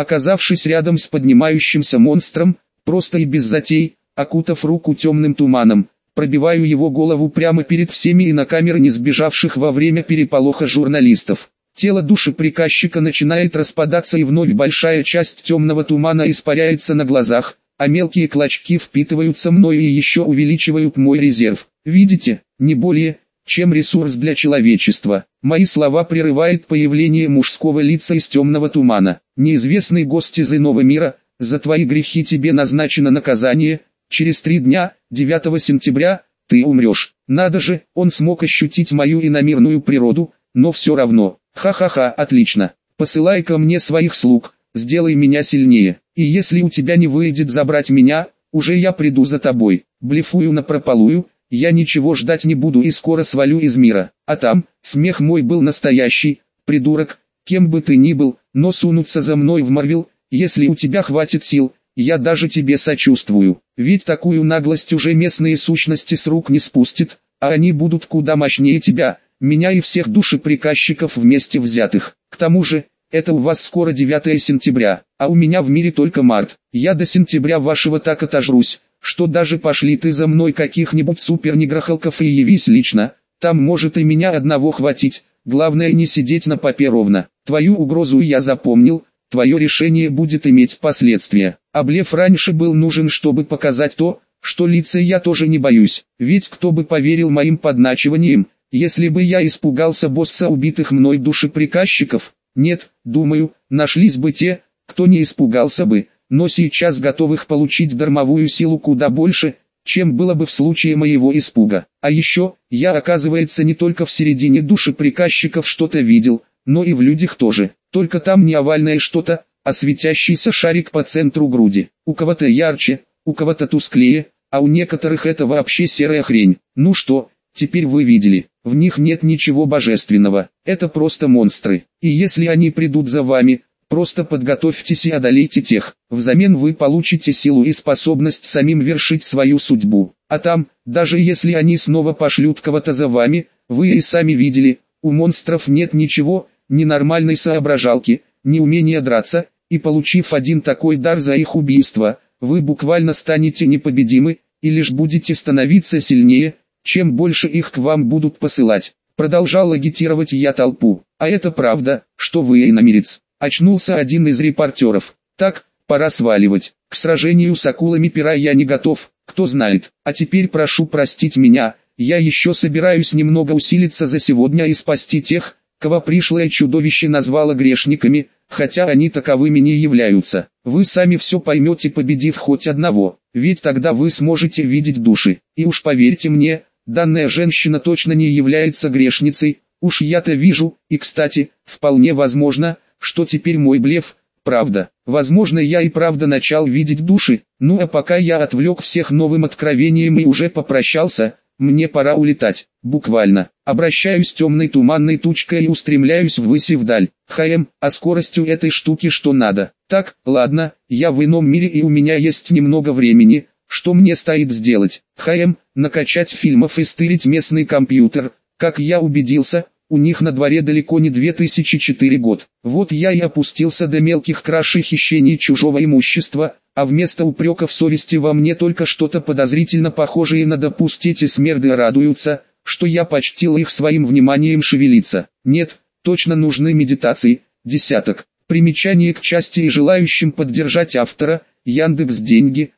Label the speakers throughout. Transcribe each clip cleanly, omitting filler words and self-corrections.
Speaker 1: Оказавшись рядом с поднимающимся монстром, просто и без затей, окутав руку темным туманом, пробиваю его голову прямо перед всеми и на камеры не сбежавших во время переполоха журналистов. Тело душеприказчика начинает распадаться и вновь большая часть темного тумана испаряется на глазах, а мелкие клочки впитываются мною и еще увеличивают мой резерв. Видите, не более, чем ресурс для человечества. Мои слова прерывает появление мужского лица из темного тумана. Неизвестный гость из иного мира, за твои грехи тебе назначено наказание, через 3 дня, 9 сентября, ты умрешь. Надо же, он смог ощутить мою иномирную природу, но все равно. Ха-ха-ха, отлично. Посылай ко мне своих слуг, сделай меня сильнее. И если у тебя не выйдет забрать меня, уже я приду за тобой. Блефую напропалую, я ничего ждать не буду и скоро свалю из мира. А там, смех мой был настоящий, придурок, кем бы ты ни был, но сунуться за мной в Марвел, если у тебя хватит сил, я даже тебе сочувствую. Ведь такую наглость уже местные сущности с рук не спустят, а они будут куда мощнее тебя, меня и всех душеприказчиков вместе взятых. К тому же, это у вас скоро 9 сентября, а у меня в мире только март. Я до сентября вашего так отожрусь, что даже пошли ты за мной каких-нибудь супернегрохалков и явись лично, там может и меня одного хватить, главное не сидеть на попе ровно. Твою угрозу я запомнил, твое решение будет иметь последствия. А блеф раньше был нужен, чтобы показать то, что лица я тоже не боюсь, ведь кто бы поверил моим подначиваниям, если бы я испугался босса убитых мной душеприказчиков? Нет, думаю, нашлись бы те, кто не испугался бы, но сейчас готовых получить дармовую силу куда больше, чем было бы в случае моего испуга. А еще, я оказывается не только в середине душеприказчиков что-то видел, но и в людях тоже, только там не овальное что-то, а светящийся шарик по центру груди. У кого-то ярче, у кого-то тусклее, а у некоторых это вообще серая хрень. Ну что, теперь вы видели, в них нет ничего божественного, это просто монстры. И если они придут за вами, просто подготовьтесь и одолейте тех. Взамен вы получите силу и способность самим вершить свою судьбу. А там, даже если они снова пошлют кого-то за вами, вы и сами видели, у монстров нет ничего, ни нормальной соображалки, ни умения драться, и получив один такой дар за их убийство, вы буквально станете непобедимы, и лишь будете становиться сильнее, чем больше их к вам будут посылать. Продолжал агитировать я толпу. А это правда, что вы иномирец. Очнулся один из репортеров. Так, пора сваливать. К сражению с акулами пера я не готов, кто знает. А теперь прошу простить меня, я еще собираюсь немного усилиться за сегодня и спасти тех, кого пришлое чудовище назвало грешниками, хотя они таковыми не являются. Вы сами все поймете, победив хоть одного, ведь тогда вы сможете видеть души. И уж поверьте мне, данная женщина точно не является грешницей, уж я-то вижу, и кстати, вполне возможно, что теперь мой блеф, правда. Возможно, я и правда начал видеть души, ну а пока я отвлек всех новым откровением и уже попрощался, мне пора улетать, буквально. Обращаюсь темной туманной тучкой и устремляюсь ввысь и вдаль. А скорость у этой штуки что надо. Так, ладно, я в ином мире и у меня есть немного времени, что мне стоит сделать? Накачать фильмов и стырить местный компьютер. Как я убедился, у них на дворе далеко не 2004 год. Вот я и опустился до мелких краж и хищений чужого имущества, а вместо упреков совести во мне только что-то подозрительно похожее на допустите смерды радуются, что я почтил их своим вниманием шевелиться. Нет, точно нужны медитации. Десяток. Примечание к части и желающим поддержать автора. Яндекс Деньги,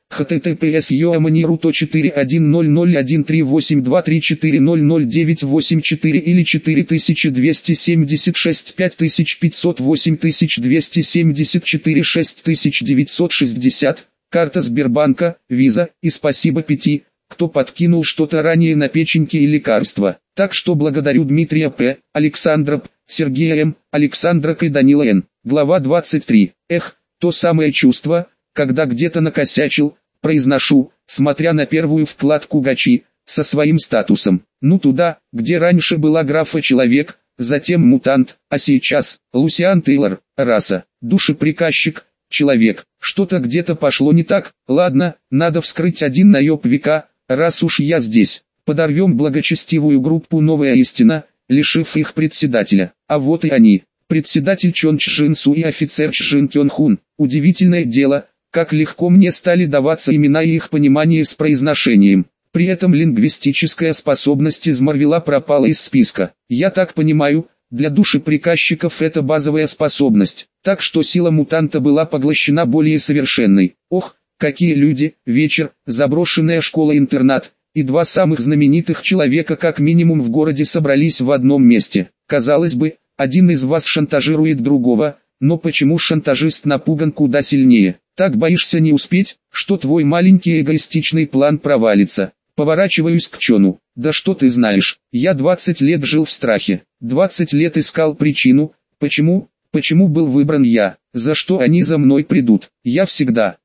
Speaker 1: https://41001382384000984 или 4276 5508 274 6960, карта Сбербанка, Виза, и спасибо 5, кто подкинул что-то ранее на печеньки и лекарства. Так что благодарю Дмитрия П., Александра П., Сергея М., Александра К. и Данила Н. Глава 23. То самое чувство, когда где-то накосячил, произношу, смотря на первую вкладку Гачи, со своим статусом. Ну туда, где раньше была графа человек, затем мутант, а сейчас, Лусиан Тейлор, раса, душеприказчик, человек. Что-то где-то пошло не так, ладно, надо вскрыть один наеб века, раз уж я здесь. Подорвем благочестивую группу «Новая истина», лишив их председателя. А вот и они. председатель Чон Чжин Су и офицер Чжин Тён Хун. Удивительное дело, как легко мне стали даваться имена и их понимание с произношением. При этом лингвистическая способность из Марвела пропала из списка. Я так понимаю, для души приказчиков это базовая способность, так что сила мутанта была поглощена более совершенной. Ох, какие люди, вечер, заброшенная школа-интернат, и два самых знаменитых человека как минимум в городе собрались в одном месте. Казалось бы, один из вас шантажирует другого, но почему шантажист напуган куда сильнее? Так боишься не успеть, что твой маленький эгоистичный план провалится. Поворачиваюсь к Чону. Да что ты знаешь, я 20 лет жил в страхе, 20 лет искал причину, почему был выбран я, за что они за мной придут. Я всегда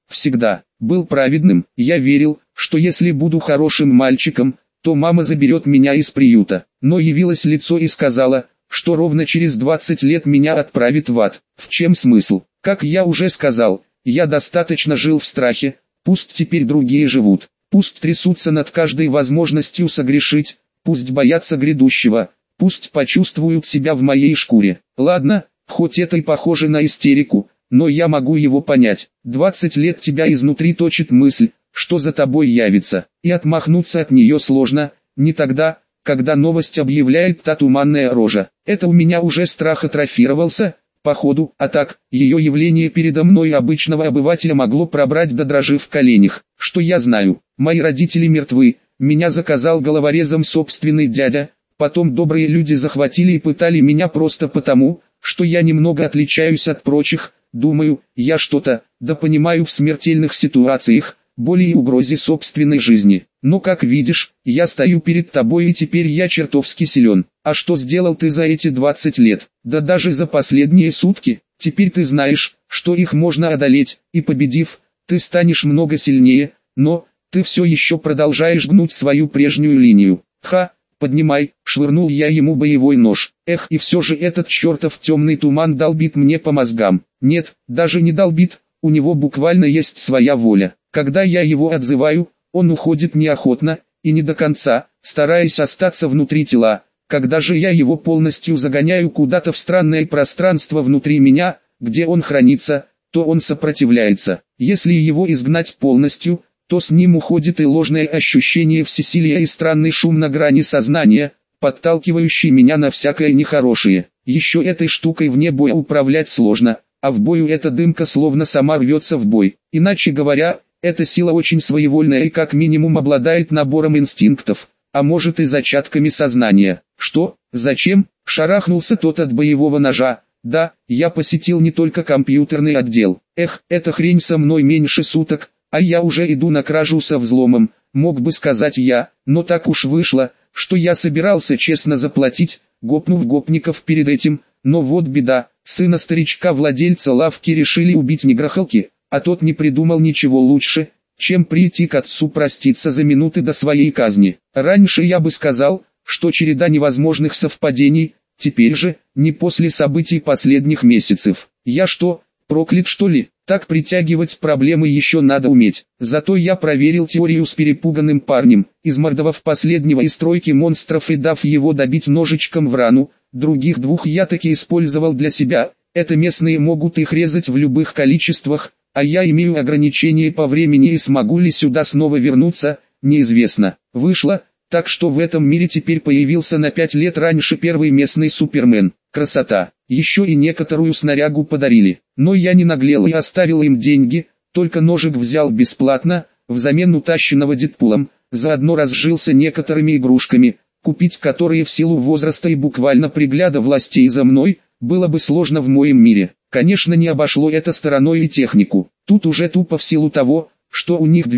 Speaker 1: был праведным, я верил, что если буду хорошим мальчиком, то мама заберет меня из приюта. Но явилось лицо и сказала, что ровно через 20 лет меня отправит в ад. В чем смысл? Как я уже сказал, я достаточно жил в страхе, пусть теперь другие живут. Пусть трясутся над каждой возможностью согрешить, пусть боятся грядущего, пусть почувствуют себя в моей шкуре. Ладно, хоть это и похоже на истерику, но я могу его понять. 20 лет тебя изнутри точит мысль, что за тобой явится, и отмахнуться от нее сложно, не тогда, когда новость объявляет та туманная рожа. Это у меня уже страх атрофировался, походу, а так, ее явление передо мной обычного обывателя могло пробрать до дрожи в коленях. Что я знаю? Мои родители мертвы, меня заказал головорезом собственный дядя, потом добрые люди захватили и пытали меня просто потому, что я немного отличаюсь от прочих, думаю, я что-то, да понимаю в смертельных ситуациях, боли и угрозе собственной жизни. Но как видишь, я стою перед тобой и теперь я чертовски силен. А что сделал ты за эти 20 лет? Да даже за последние сутки. Теперь ты знаешь, что их можно одолеть, и победив, ты станешь много сильнее, но ты все еще продолжаешь гнуть свою прежнюю линию. Ха, поднимай, швырнул я ему боевой нож. Эх, и все же этот чертов темный туман долбит мне по мозгам. Нет, даже не долбит, у него буквально есть своя воля. Когда я его отзываю, он уходит неохотно, и не до конца, стараясь остаться внутри тела. Когда же я его полностью загоняю куда-то в странное пространство внутри меня, где он хранится, то он сопротивляется. Если его изгнать полностью, то с ним уходит и ложное ощущение всесилия и странный шум на грани сознания, подталкивающий меня на всякое нехорошее. Еще этой штукой вне боя управлять сложно, а в бою эта дымка словно сама рвется в бой. Иначе говоря, эта сила очень своевольная и как минимум обладает набором инстинктов, а может и зачатками сознания. Что? Зачем? Шарахнулся тот от боевого ножа. Да, я посетил не только компьютерный отдел. Эх, эта хрень со мной меньше суток, а я уже иду на кражу со взломом, мог бы сказать я, но так уж вышло, что я собирался честно заплатить, гопнув гопников перед этим, но вот беда, сына старичка-владельца лавки решили убить негрохалки, а тот не придумал ничего лучше, чем прийти к отцу проститься за минуты до своей казни. Раньше я бы сказал, что череда невозможных совпадений, теперь же, не после событий последних месяцев. Я что, проклят что ли? Так притягивать проблемы еще надо уметь. Зато я проверил теорию с перепуганным парнем, измордовав последнего из тройки монстров и дав его добить ножичком в рану. Других двух я таки использовал для себя, это местные могут их резать в любых количествах, а я имею ограничения по времени и смогу ли сюда снова вернуться, неизвестно. Вышло, так что в этом мире теперь появился на 5 лет раньше первый местный Супермен. Красота. Еще и некоторую снарягу подарили. Но я не наглел и оставил им деньги, только ножик взял бесплатно, взамен утащенного Дэдпулом, заодно разжился некоторыми игрушками, купить которые в силу возраста и буквально пригляда властей за мной, было бы сложно в моем мире. Конечно, не обошло это стороной и технику. Тут уже тупо в силу того, что у них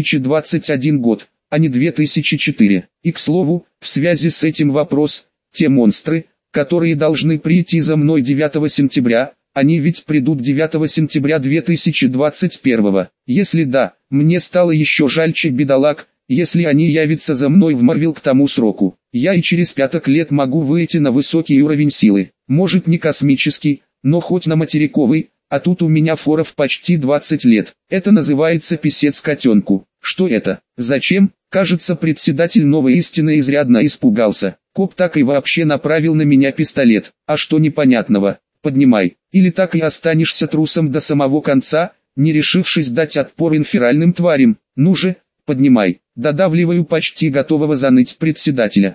Speaker 1: 2021 год, а не 2004. И к слову, в связи с этим вопрос, те монстры, которые должны прийти за мной 9 сентября, они ведь придут 9 сентября 2021. Если да, мне стало еще жальче бедолаг, если они явятся за мной в Марвел к тому сроку. Я и через 5 лет могу выйти на высокий уровень силы. Может не космический, но хоть на материковый, а тут у меня фора в почти 20 лет. Это называется писец котенку. Что это? Зачем? Кажется, председатель Новой Истины изрядно испугался. Коп так и вообще направил на меня пистолет. А что непонятного? поднимай, или так и останешься трусом до самого конца, не решившись дать отпор инфернальным тварям. Ну же, поднимай. Додавливаю почти готового заныть председателя.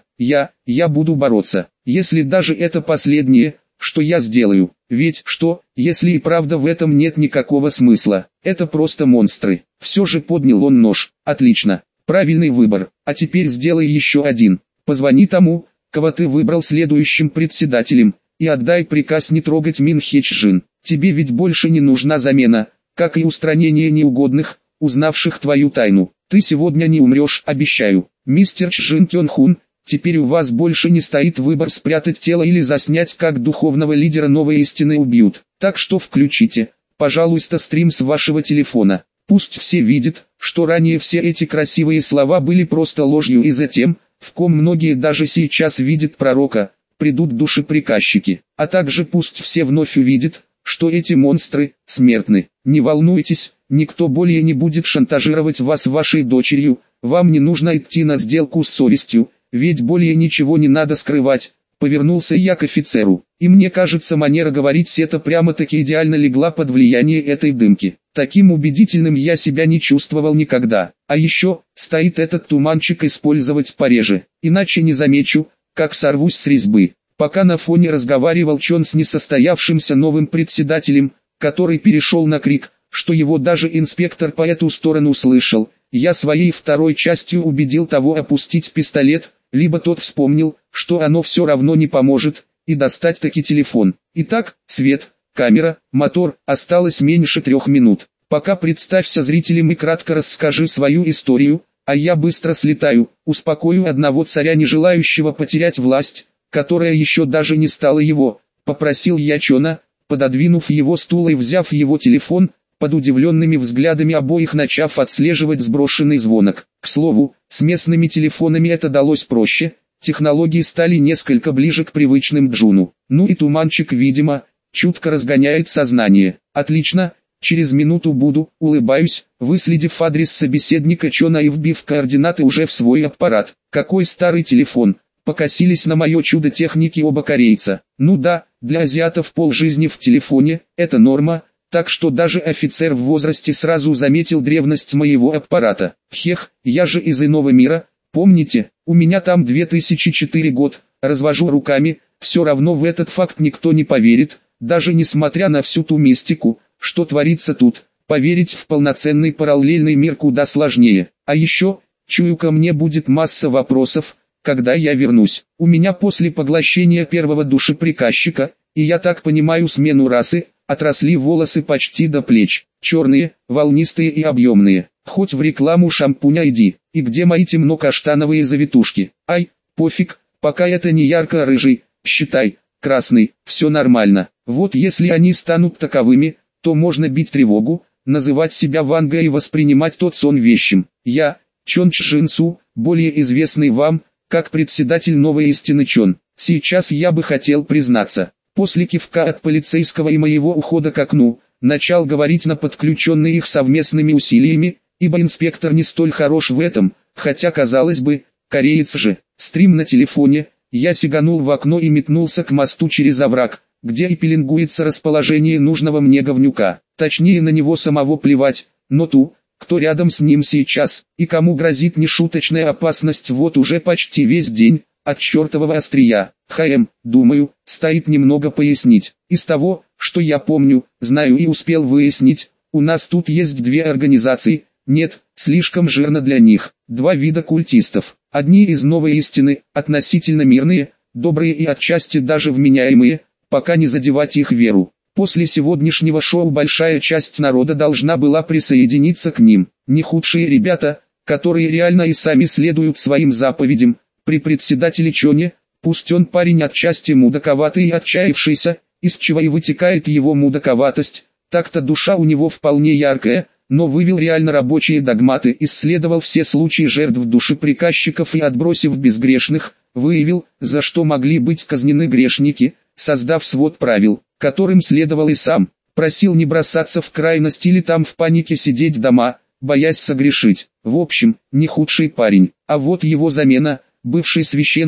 Speaker 1: Я буду бороться, если даже это последнее, что я сделаю. Ведь что, если и правда в этом нет никакого смысла? Это просто монстры. Все же поднял он нож. Отлично. Правильный выбор. А теперь сделай еще один. Позвони тому, кого ты выбрал следующим председателем, и отдай приказ не трогать Мин Хе Чжин. Тебе ведь больше не нужна замена, как и устранение неугодных, узнавших твою тайну. Ты сегодня не умрешь, обещаю. Мистер Чжин Кён Хун, теперь у вас больше не стоит выбор спрятать тело или заснять, как духовного лидера новой истины убьют. Так что включите, пожалуйста, стрим с вашего телефона. Пусть все видят, что ранее все эти красивые слова были просто ложью, и затем, в ком многие даже сейчас видят пророка, придут душеприказчики. А также пусть все вновь увидят, что эти монстры смертны. Не волнуйтесь, никто более не будет шантажировать вас вашей дочерью, вам не нужно идти на сделку с совестью, ведь более ничего не надо скрывать. Повернулся я к офицеру, и мне кажется, манера говорить это прямо-таки идеально легла под влияние этой дымки. Таким убедительным я себя не чувствовал никогда. А еще, стоит этот туманчик использовать пореже, иначе не замечу, как сорвусь с резьбы. Пока на фоне разговаривал Чон с несостоявшимся новым председателем, который перешел на крик, что его даже инспектор по эту сторону слышал, я своей второй частью убедил того опустить пистолет, либо тот вспомнил, что оно все равно не поможет, и достать таки телефон. Итак, свет, камера, мотор, осталось меньше 3 минут. Пока представься зрителям и кратко расскажи свою историю, а я быстро слетаю, успокою одного царя, не желающего потерять власть, которая еще даже не стала его, попросил я Чона, пододвинув его стул и взяв его телефон, под удивленными взглядами обоих начав отслеживать сброшенный звонок. К слову, с местными телефонами это далось проще, технологии стали несколько ближе к привычным Джуну. Ну и туманчик, видимо, чутко разгоняет сознание. Отлично, через минуту буду, улыбаюсь, выследив адрес собеседника Чона и вбив координаты уже в свой аппарат. Какой старый телефон, покосились на мое чудо техники оба корейца. Ну да, для азиатов полжизни в телефоне, это норма. Так что даже офицер в возрасте сразу заметил древность моего аппарата. Хех, я же из иного мира, помните, у меня там 2004 год, развожу руками, все равно в этот факт никто не поверит, даже несмотря на всю ту мистику, что творится тут. Поверить в полноценный параллельный мир куда сложнее. А еще, чую, ко мне будет масса вопросов, когда я вернусь. У меня после поглощения первого душеприказчика, и я так понимаю смену расы, отросли волосы почти до плеч, черные, волнистые и объемные. Хоть в рекламу шампуня иди. И где мои темно-каштановые завитушки? Ай, пофиг, пока это не ярко-рыжий, считай, красный, все нормально. Вот если они станут таковыми, то можно бить тревогу, называть себя Ванга и воспринимать тот сон вещим. Я, Чон Чжин Су, более известный вам, как председатель новой истины Чон. Сейчас я бы хотел признаться. После кивка от полицейского и моего ухода к окну, начал говорить на подключенный их совместными усилиями, ибо инспектор не столь хорош в этом, хотя казалось бы, кореец же. Стрим на телефоне, я сиганул в окно и метнулся к мосту через овраг, где и пеленгуется расположение нужного мне говнюка. Точнее, на него самого плевать, но ту, кто рядом с ним сейчас, и кому грозит нешуточная опасность вот уже почти весь день, от чертового острия. Думаю, стоит немного пояснить. Из того, что я помню, знаю и успел выяснить, у нас тут есть две организации, нет, слишком жирно для них, два вида культистов. Одни из новой истины, относительно мирные, добрые и отчасти даже вменяемые, пока не задевать их веру. После сегодняшнего шоу большая часть народа должна была присоединиться к ним. Не худшие ребята, которые реально и сами следуют своим заповедям. При председателе Чоне, пусть он парень отчасти мудаковатый и отчаявшийся, из чего и вытекает его мудаковатость, так-то душа у него вполне яркая, но вывел реально рабочие догматы, исследовал все случаи жертв душеприказчиков и, отбросив безгрешных, выявил, за что могли быть казнены грешники, создав свод правил, которым следовал и сам. Просил не бросаться в крайность или там в панике сидеть дома, боясь согрешить. В общем, не худший парень. А вот его замена, бывший священник,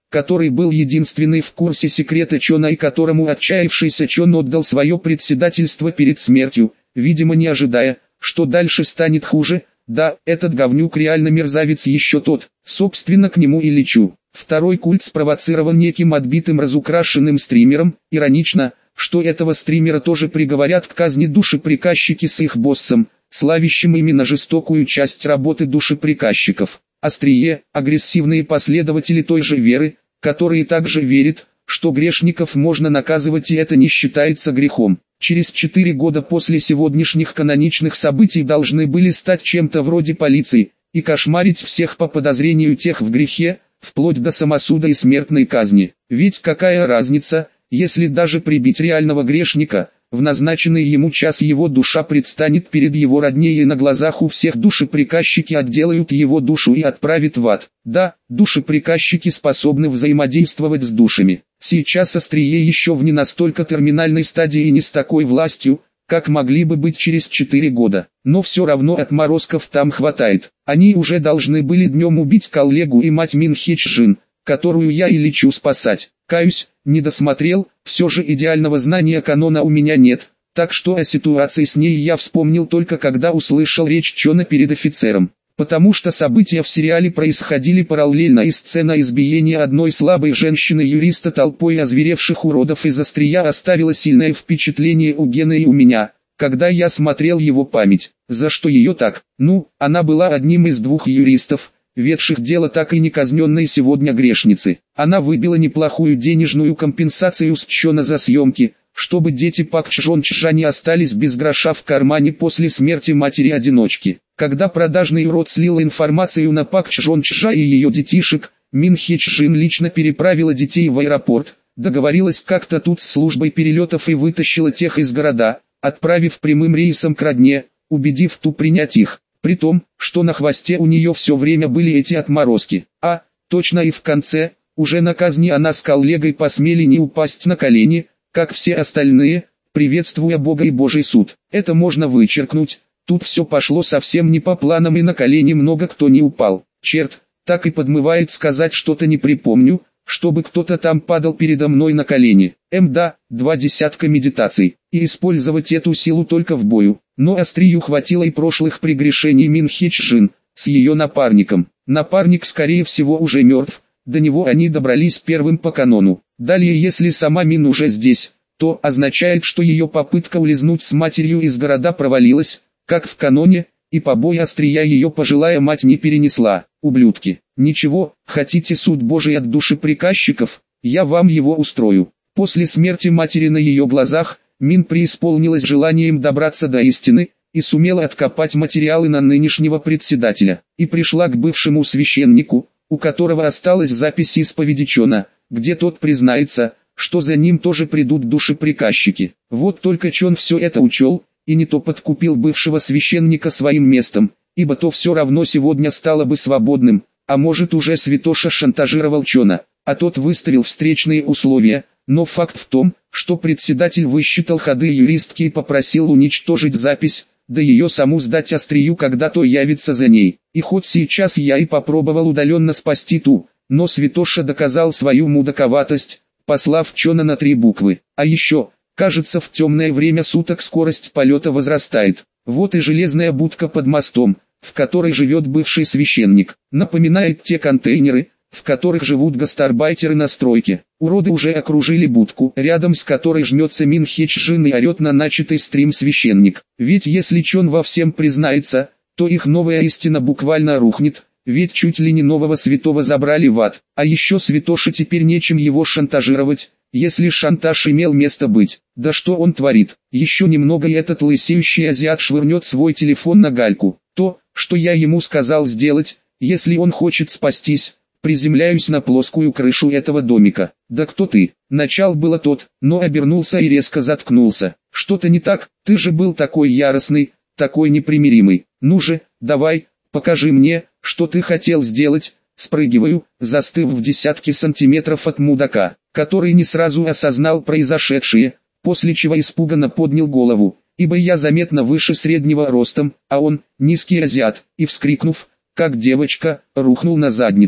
Speaker 1: который был единственный в курсе секрета Чона и которому отчаявшийся Чон отдал свое председательство перед смертью, видимо не ожидая, что дальше станет хуже. Да, этот говнюк реально мерзавец еще тот, собственно к нему и лечу. Второй культ спровоцирован неким отбитым разукрашенным стримером. Иронично, что этого стримера тоже приговорят к казни душеприказчики с их боссом, славящим именно жестокую часть работы душеприказчиков. Острие – агрессивные последователи той же веры, которые также верят, что грешников можно наказывать, и это не считается грехом. Через 4 года после сегодняшних каноничных событий должны были стать чем-то вроде полиции и кошмарить всех по подозрению тех в грехе, вплоть до самосуда и смертной казни. Ведь какая разница, если даже прибить реального грешника, в назначенный ему час его душа предстанет перед его родней, и на глазах у всех душеприказчики отделают его душу и отправят в ад. Да, душеприказчики способны взаимодействовать с душами. Сейчас Острие еще в не настолько терминальной стадии и не с такой властью, как могли бы быть через 4 года. Но все равно отморозков там хватает. Они уже должны были днем убить коллегу и мать Мин Хе Чжин, которую я и лечу спасать. Каюсь, не досмотрел, все же идеального знания канона у меня нет, так что о ситуации с ней я вспомнил только когда услышал речь Чона перед офицером. Потому что события в сериале происходили параллельно, и сцена избиения одной слабой женщины-юриста толпой озверевших уродов из Острия оставила сильное впечатление у Гена и у меня, когда я смотрел его память. За что ее так? Ну, она была одним из 2 юристов, ведших дело так и не казненной сегодня грешницы. Она выбила неплохую денежную компенсацию с Чона за съемки, чтобы дети Пак Чжон Чжа не остались без гроша в кармане после смерти матери-одиночки. Когда продажный урод слил информацию на Пак Чжон Чжа и ее детишек, Мин Хе Чжин лично переправила детей в аэропорт, договорилась как-то тут с службой перелетов и вытащила тех из города, отправив прямым рейсом к родне, убедив ту принять их. При том, что на хвосте у нее все время были эти отморозки. А, точно, и в конце, уже на казни она с коллегой посмели не упасть на колени, как все остальные, приветствуя Бога и Божий суд. Это можно вычеркнуть, тут все пошло совсем не по планам и на колени много кто не упал. Черт, так и подмывает сказать что-то, не припомню, чтобы кто-то там падал передо мной на колени. Да, 2 десятка медитаций, и использовать эту силу только в бою. Но Острию хватило и прошлых прегрешений Мин Хе Чжин с ее напарником. Напарник скорее всего уже мертв, до него они добрались первым по канону. Далее, если сама Мин уже здесь, то означает, что ее попытка улизнуть с матерью из города провалилась, как в каноне, и побои Острия ее пожилая мать не перенесла. Ублюдки. Ничего, хотите суд Божий от душеприказчиков, я вам его устрою. После смерти матери на ее глазах, Мин преисполнилась желанием добраться до истины, и сумела откопать материалы на нынешнего председателя, и пришла к бывшему священнику, у которого осталась запись исповеди Чона, где тот признается, что за ним тоже придут душеприказчики. Вот только Чон все это учел, и не то подкупил бывшего священника своим местом, ибо то все равно сегодня стало бы свободным, а может уже святоша шантажировал Чона, а тот выставил встречные условия. Но факт в том, что председатель высчитал ходы юристки и попросил уничтожить запись, да ее саму сдать Острию, когда то явится за ней. И хоть сейчас я и попробовал удаленно спасти ту, но святоша доказал свою мудаковатость, послав Чона на 3 буквы. А еще, кажется, в темное время суток скорость полета возрастает. Вот и железная будка под мостом, в которой живет бывший священник, напоминает те контейнеры, в которых живут гастарбайтеры на стройке. Уроды уже окружили будку, рядом с которой жмется Мин Хе Чжин и орет на начатый стрим священник. Ведь если Чон во всем признается, то их новая истина буквально рухнет, ведь чуть ли не нового святого забрали в ад. А еще святоше теперь нечем его шантажировать, если шантаж имел место быть. Да что он творит? Еще немного и этот лысеющий азиат швырнет свой телефон на гальку. То, что я ему сказал сделать, если он хочет спастись. Приземляюсь на плоскую крышу этого домика. Да кто ты? Начал было тот, но обернулся и резко заткнулся. Что-то не так, ты же был такой яростный, такой непримиримый. Ну же, давай, покажи мне, что ты хотел сделать. Спрыгиваю, застыв в десятке сантиметров от мудака, который не сразу осознал произошедшее, после чего испуганно поднял голову, ибо я заметно выше среднего ростом, а он, низкий азиат, и вскрикнув, как девочка, рухнул на задницу.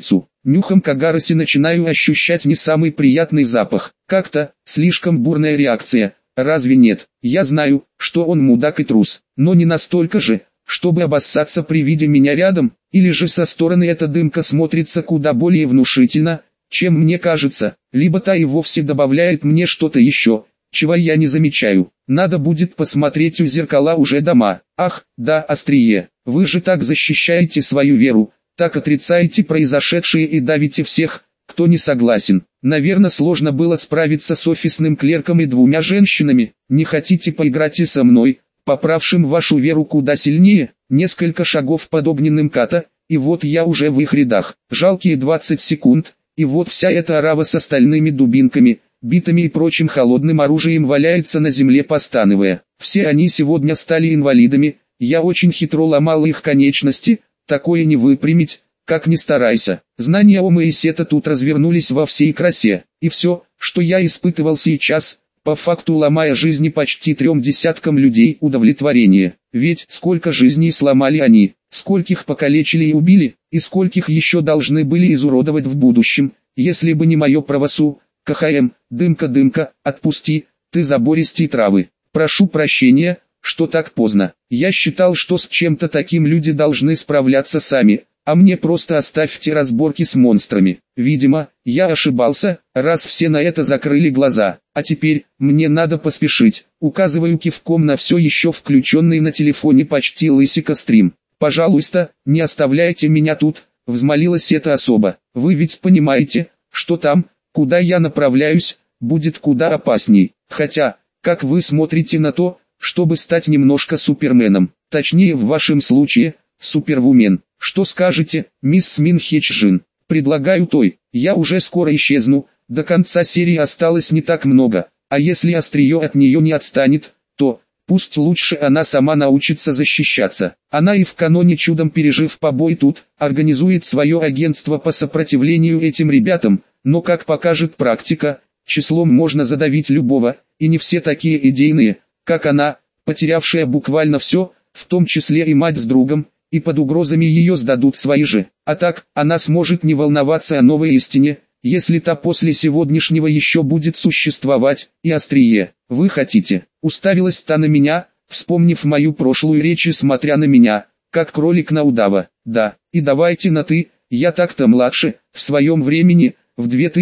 Speaker 1: Нюхом Кагароси начинаю ощущать не самый приятный запах. Как-то, слишком бурная реакция, разве нет? Я знаю, что он мудак и трус, но не настолько же, чтобы обоссаться при виде меня рядом, или же со стороны эта дымка смотрится куда более внушительно, чем мне кажется, либо та и вовсе добавляет мне что-то еще, чего я не замечаю. Надо будет посмотреть у зеркала уже дома. Ах, да, Острие, вы же так защищаете свою веру, так отрицаете произошедшее и давите всех, кто не согласен. Наверное, сложно было справиться с офисным клерком и двумя женщинами. Не хотите поиграть и со мной, поправшим вашу веру куда сильнее? Несколько шагов под огненным ката, и вот я уже в их рядах. Жалкие 20 секунд, и вот вся эта орава с остальными дубинками, битами и прочим холодным оружием валяется на земле, постановая. Все они сегодня стали инвалидами, я очень хитро ломал их конечности, такое не выпрямить, как ни старайся. Знания о Моисета тут развернулись во всей красе, и все, что я испытывал сейчас, по факту ломая жизни почти 3 десяткам людей, удовлетворение. Ведь сколько жизней сломали они, скольких покалечили и убили, и скольких еще должны были изуродовать в будущем, если бы не мое правосу. КХМ, дымка, отпусти, ты забористей травы. Прошу прощения, что так поздно. Я считал, что с чем-то таким люди должны справляться сами, а мне просто оставьте разборки с монстрами. Видимо, я ошибался, раз все на это закрыли глаза. А теперь, мне надо поспешить. Указываю кивком на все еще включенный на телефоне почти лысика стрим. Пожалуйста, не оставляйте меня тут, взмолилась эта особа. Вы ведь понимаете, что там, куда я направляюсь, будет куда опасней. Хотя, как вы смотрите на то, чтобы стать немножко Суперменом, точнее в вашем случае, Супервумен? Что скажете, мисс Мин Хеч-Жин? Предлагаю той, я уже скоро исчезну, до конца серии осталось не так много, а если острие от нее не отстанет, то, пусть лучше она сама научится защищаться. Она и в каноне, чудом пережив побои тут, организует свое агентство по сопротивлению этим ребятам, но как покажет практика, числом можно задавить любого, и не все такие идейные, как она, потерявшая буквально все, в том числе и мать с другом, и под угрозами ее сдадут свои же. А так, она сможет не волноваться о новой истине, если та после сегодняшнего еще будет существовать. И Острие, вы хотите? Уставилась та на меня, вспомнив мою прошлую речь и смотря на меня, как кролик на удава. Да, и давайте на «ты», я так-то младше, в своем времени, в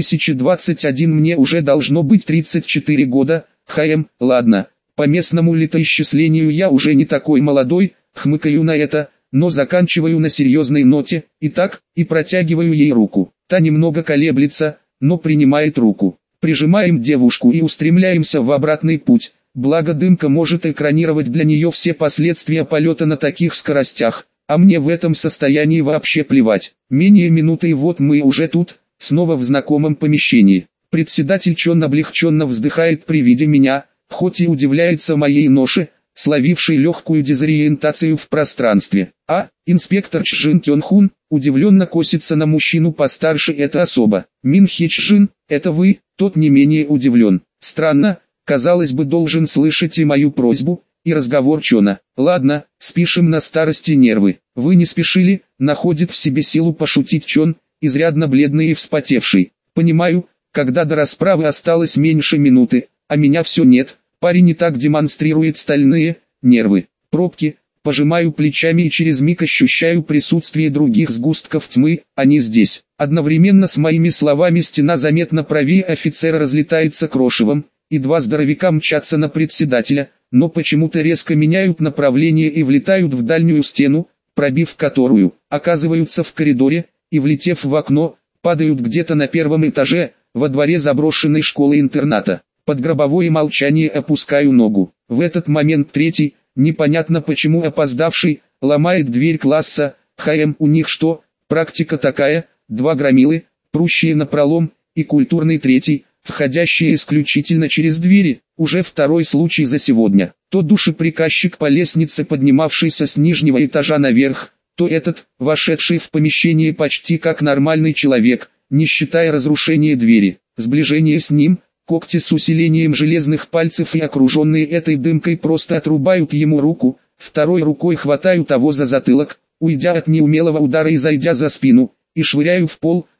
Speaker 1: 2021 мне уже должно быть 34 года, ладно, по местному летоисчислению я уже не такой молодой, хмыкаю на это, но заканчиваю на серьезной ноте, и протягиваю ей руку. Та немного колеблется, но принимает руку. Прижимаем девушку и устремляемся в обратный путь, благо дымка может экранировать для нее все последствия полета на таких скоростях, а мне в этом состоянии вообще плевать. Менее минуты и вот мы уже тут, снова в знакомом помещении. Председатель Чон облегченно вздыхает при виде меня, хоть и удивляется моей ноше, словившей легкую дезориентацию в пространстве. А, инспектор Чжин Тёнхун, удивленно косится на мужчину постарше эта особа. Мин Хе Чжин, это вы? Тот не менее удивлен. Странно, казалось бы, должен слышать и мою просьбу, и разговор Чона. Ладно, спишем на старости нервы. Вы не спешили, находит в себе силу пошутить Чон, изрядно бледный и вспотевший. Понимаю, когда до расправы осталось меньше минуты, а меня все нет. Парень и так демонстрирует стальные нервы. Пробки, пожимаю плечами и через миг ощущаю присутствие других сгустков тьмы, они здесь. Одновременно с моими словами стена заметно правее офицера разлетается крошевом, и два здоровяка мчатся на председателя, но почему-то резко меняют направление и влетают в дальнюю стену, пробив которую, оказываются в коридоре, и влетев в окно, падают где-то на 1-м этаже, во дворе заброшенной школы-интерната. Под гробовое молчание опускаю ногу. В этот момент третий, непонятно почему опоздавший, ломает дверь класса. У них что, практика такая? 2 громилы, прущие напролом, и культурный третий, входящий исключительно через двери. Уже второй случай за сегодня. То душеприказчик по лестнице, поднимавшийся с нижнего этажа наверх, то этот, вошедший в помещение почти как нормальный человек, не считая разрушения двери. Сближение с ним, когти с усилением железных пальцев и окруженные этой дымкой просто отрубают ему руку, второй рукой хватаю того за затылок, уйдя от неумелого удара и зайдя за спину, и швыряю в пол,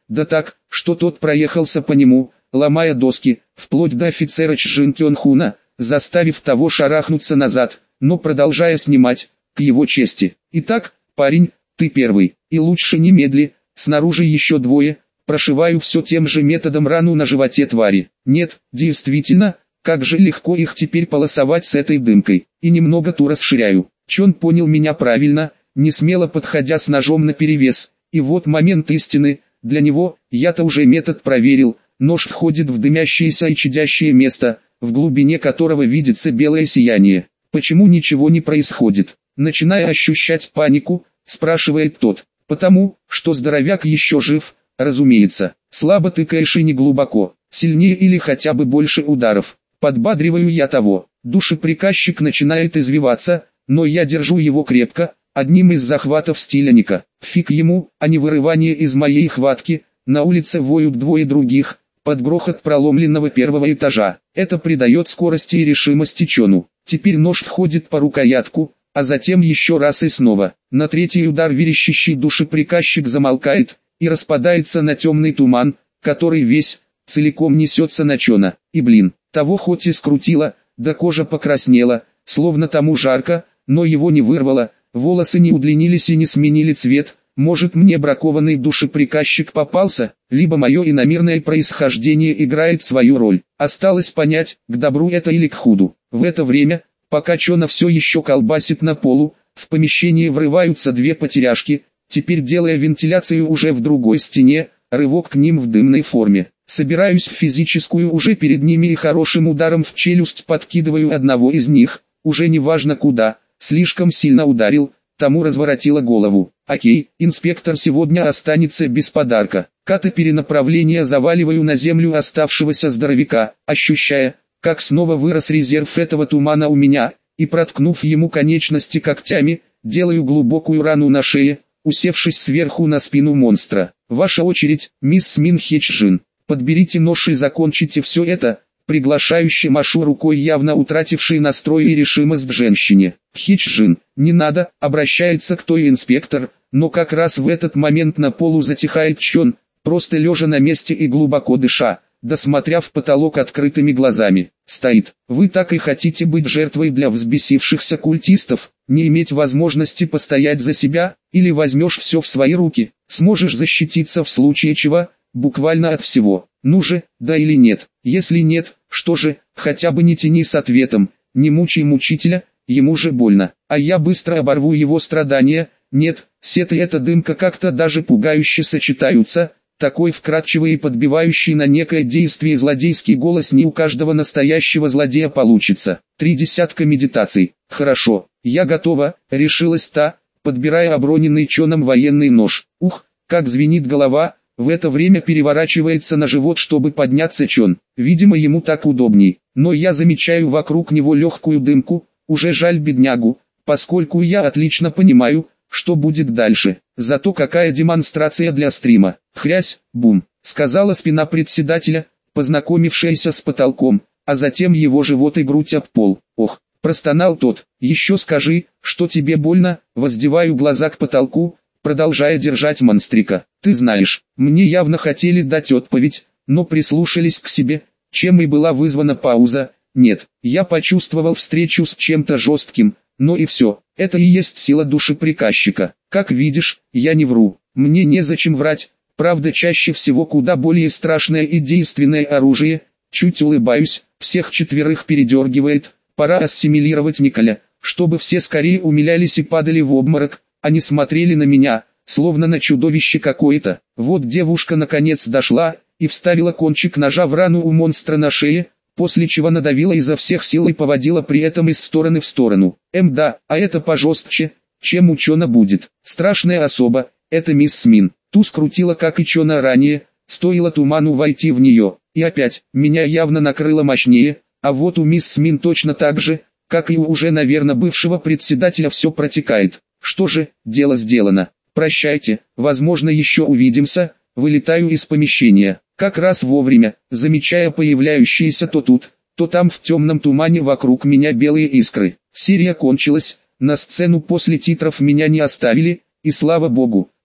Speaker 1: да так, что тот проехался по нему, ломая доски, вплоть до офицера Чжин Тёнхуна, заставив того шарахнуться назад, но продолжая снимать, к его чести. «Итак, парень, ты первый, и лучше немедли, снаружи еще двое, прошиваю все тем же методом рану на животе твари. Нет, действительно, как же легко их теперь полосовать с этой дымкой, и немного ту расширяю». Чон понял меня правильно, не смело подходя с ножом наперевес, и вот момент истины, для него, я-то уже метод проверил, нож входит в дымящееся и чадящее место, в глубине которого видится белое сияние. Почему ничего не происходит? Начиная ощущать панику, спрашивает тот. Потому, что здоровяк еще жив, разумеется. Слабо тыкаешь и не глубоко, сильнее или хотя бы больше ударов. Подбадриваю я того. Душеприказчик начинает извиваться, но я держу его крепко, одним из захватов стильника. Фиг ему, а не вырывание из моей хватки. На улице воют двое других, под грохот проломленного первого этажа. Это придает скорости и решимости Чону. Теперь нож входит по рукоятку, а затем еще раз и снова. На третий удар верещащий душеприказчик замолкает и распадается на темный туман, который весь, целиком несется на Чона. И блин, того хоть и скрутило, да кожа покраснела, словно тому жарко, но его не вырвало, волосы не удлинились и не сменили цвет. Может, мне бракованный душеприказчик попался, либо мое иномирное происхождение играет свою роль. Осталось понять, к добру это или к худу. В это время, пока Чона все еще колбасит на полу, в помещении врываются две потеряшки, теперь делая вентиляцию уже в другой стене, рывок к ним в дымной форме. Собираюсь в физическую уже перед ними и хорошим ударом в челюсть подкидываю одного из них, уже не важно куда, слишком сильно ударил, тому разворотило голову. Окей, инспектор сегодня останется без подарка. Ката перенаправления заваливаю на землю оставшегося здоровяка, ощущая, как снова вырос резерв этого тумана у меня, и проткнув ему конечности когтями, делаю глубокую рану на шее, усевшись сверху на спину монстра. Ваша очередь, мисс Мин Хе Чжин. Подберите нож и закончите все это. Приглашающе машу рукой явно утратившей настрой и решимость женщине. Хе Чжин, не надо, обращается к той инспектор, но как раз в этот момент на полу затихает Чон, просто лежа на месте и глубоко дыша, досмотря в потолок открытыми глазами. Стоит. Вы так и хотите быть жертвой для взбесившихся культистов, не иметь возможности постоять за себя, или возьмешь все в свои руки, сможешь защититься в случае чего, буквально от всего. Ну же, да или нет? Если нет, что же, хотя бы не тяни с ответом, не мучай мучителя, ему же больно. А я быстро оборву его страдания. Нет, сет и эта дымка как-то даже пугающе сочетаются. Такой вкрадчивый и подбивающий на некое действие злодейский голос не у каждого настоящего злодея получится. 3 десятка медитаций. Хорошо, я готова, решилась та, подбирая оброненный Чоном военный нож. Ух, как звенит голова. В это время переворачивается на живот, чтобы подняться Чон. Видимо, ему так удобней. Но я замечаю вокруг него легкую дымку. Уже жаль беднягу, поскольку я отлично понимаю, что будет дальше. Зато какая демонстрация для стрима. Хрясь, бум, сказала спина председателя, познакомившаяся с потолком, а затем его живот и грудь об пол. Ох, простонал тот. Еще скажи, что тебе больно. Воздеваю глаза к потолку, продолжая держать монстрика. Ты знаешь, мне явно хотели дать отповедь, но прислушались к себе, чем и была вызвана пауза. Нет, я почувствовал встречу с чем-то жестким, но и все. Это и есть сила душеприказчика. Как видишь, я не вру. Мне незачем врать. Правда, чаще всего куда более страшное и действенное оружие. Чуть улыбаюсь, всех четверых передергивает. Пора ассимилировать Николя, чтобы все скорее умилялись и падали в обморок, а не смотрели на меня, словно на чудовище какое-то. Вот девушка наконец дошла и вставила кончик ножа в рану у монстра на шее, после чего надавила изо всех сил и поводила при этом из стороны в сторону. Да, а это пожестче, чем у Чона будет. Страшная особа, это мисс Мин. Ту скрутила как и Чона ранее, стоило туману войти в нее. И опять, меня явно накрыло мощнее, а вот у мисс Мин точно так же, как и у уже, наверное, бывшего председателя все протекает. Что же, дело сделано. Прощайте, возможно еще увидимся. Вылетаю из помещения, как раз вовремя, замечая появляющиеся то тут, то там в темном тумане вокруг меня белые искры. Серия кончилась, на сцену после титров меня не оставили, и слава богу,